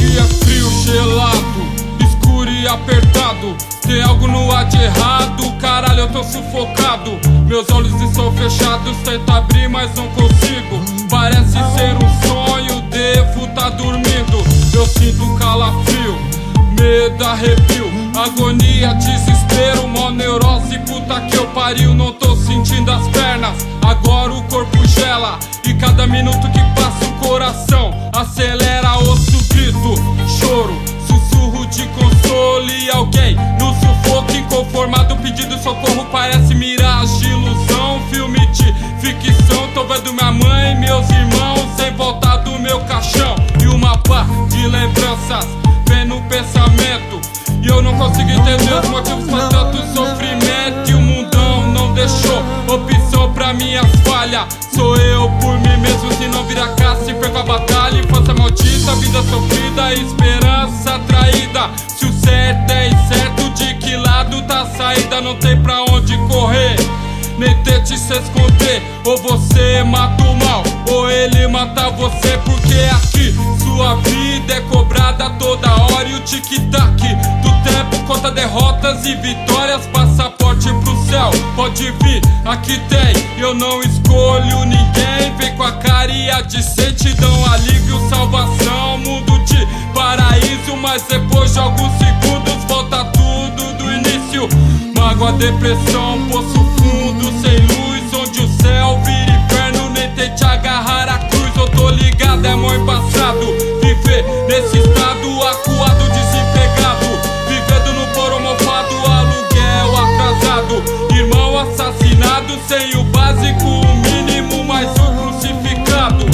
dia frio, gelado, escuro e apertado. Tem algo no ar de errado, caralho, eu tô sufocado. Meus olhos estão fechados, tento abrir, mas não consigo. Parece ser um sonho, devo tá dormindo. Eu sinto calafrio, medo, arrepio, agonia, desespero, mó neurose, puta que eu pariu. Não tô sentindo as pernas, agora o corpo gela. E cada minuto que passa o coração acelera, osso, grito, choro, sussurro de consolo e alguém no sufoco inconformado pedindo socorro. Parece miragem, ilusão, filme de ficção. Tô vendo minha mãe, meus irmãos em volta do meu caixão. E uma pá de lembranças vem no pensamento, e eu não consigo entender os motivos pra tanto sofrimento. E o mundão não deixou opção pra minhas falhas. Sou eu por mim mesmo, se não virar caça e perco a batalha. Infância maldita, vida sofrida, esperança traída. Se o certo é incerto, de que lado tá a saída? Não tem pra onde correr, nem tente se esconder. Ou você mata o mal, ou ele mata você. Porque aqui sua vida é cobrada toda hora. E o tic-tac do tempo conta derrotas e vitórias. Passaporte pro céu, pode vir, aqui tem. Eu não escolho ninguém, vem com a carinha decente. Dão alívio, salvação, mundo de paraíso. Mas depois de alguns segundos volta tudo do início. Mágoa, depressão, poço fundo, sem luz, onde o céu vira inferno. Nem tente agarrar a cruz, eu tô ligado, é mó embaçado viver nesse estado acuado, desempregado, vivendo no poro mofado, aluguel atrasado, irmão assassinado, sem o básico, o mínimo, mais um crucificado.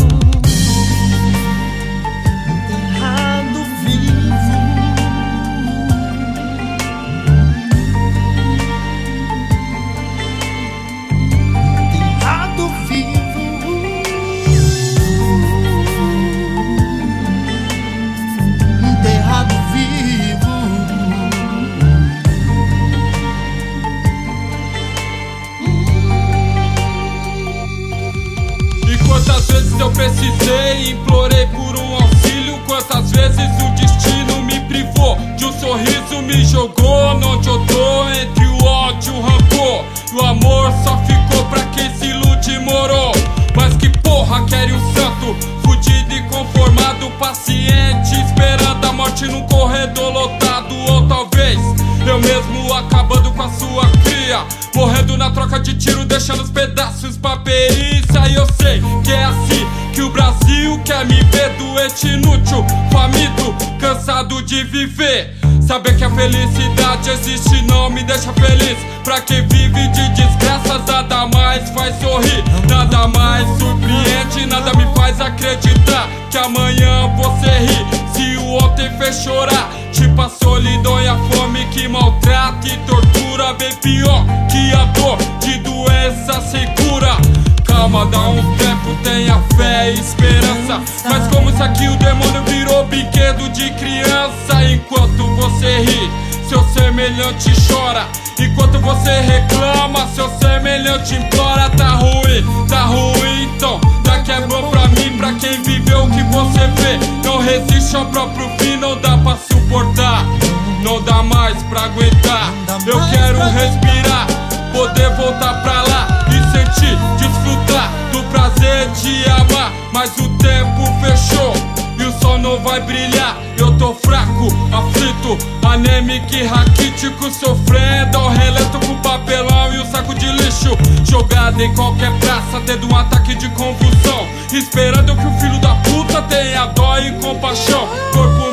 Enterrado vivo, enterrado vivo, enterrado vivo. E quantas vezes eu precisei, implorei por um auxílio. Quantas vezes o destino me privou de um sorriso, me jogou onde eu tô, entre o ódio e o rancor. E o amor só ficou pra quem se ilude e morou. Mas que porra quer um santo, fudido e conformado, paciente, esperando a morte num corredor lotado. Ou talvez eu mesmo acabando com a sua cria, morrendo na troca de tiro, deixando os pedaços pra perícia. E eu sei que é assim que o Brasil quer me ver, doente, inútil, faminto, cansado de viver. Saber que a felicidade existe não me deixa feliz. Pra quem vive de desgraças, nada mais faz sorrir, nada mais surpreende, nada me faz acreditar que amanhã você ri. Se o ontem fez chorar, tipo a solidão e a fome que maltrata e tortura, bem pior que a dor de doença sem cura. Calma, dá um tempo, tenha fé e esperança. Mas como se aqui o demônio virou brinquedo de criança. Enquanto você ri, seu semelhante chora. Enquanto você reclama, seu semelhante implora. Tá ruim, então daqui é bom pra mim, pra quem viveu o que você vê. Não resiste ao próprio fim, não dá pra suportar, não dá mais pra aguentar. Eu quero respirar, poder voltar pra lá e sentir, desfrutar do prazer de amar. Mas o tempo fechou e o sol não vai brilhar. Eu tô fraco, aflito, anêmico e raquítico, sofrendo ao relento com papelão e um saco de lixo. Jogado em qualquer praça, tendo um ataque de convulsão, esperando que o filho da puta tenha dó e compaixão. Corpo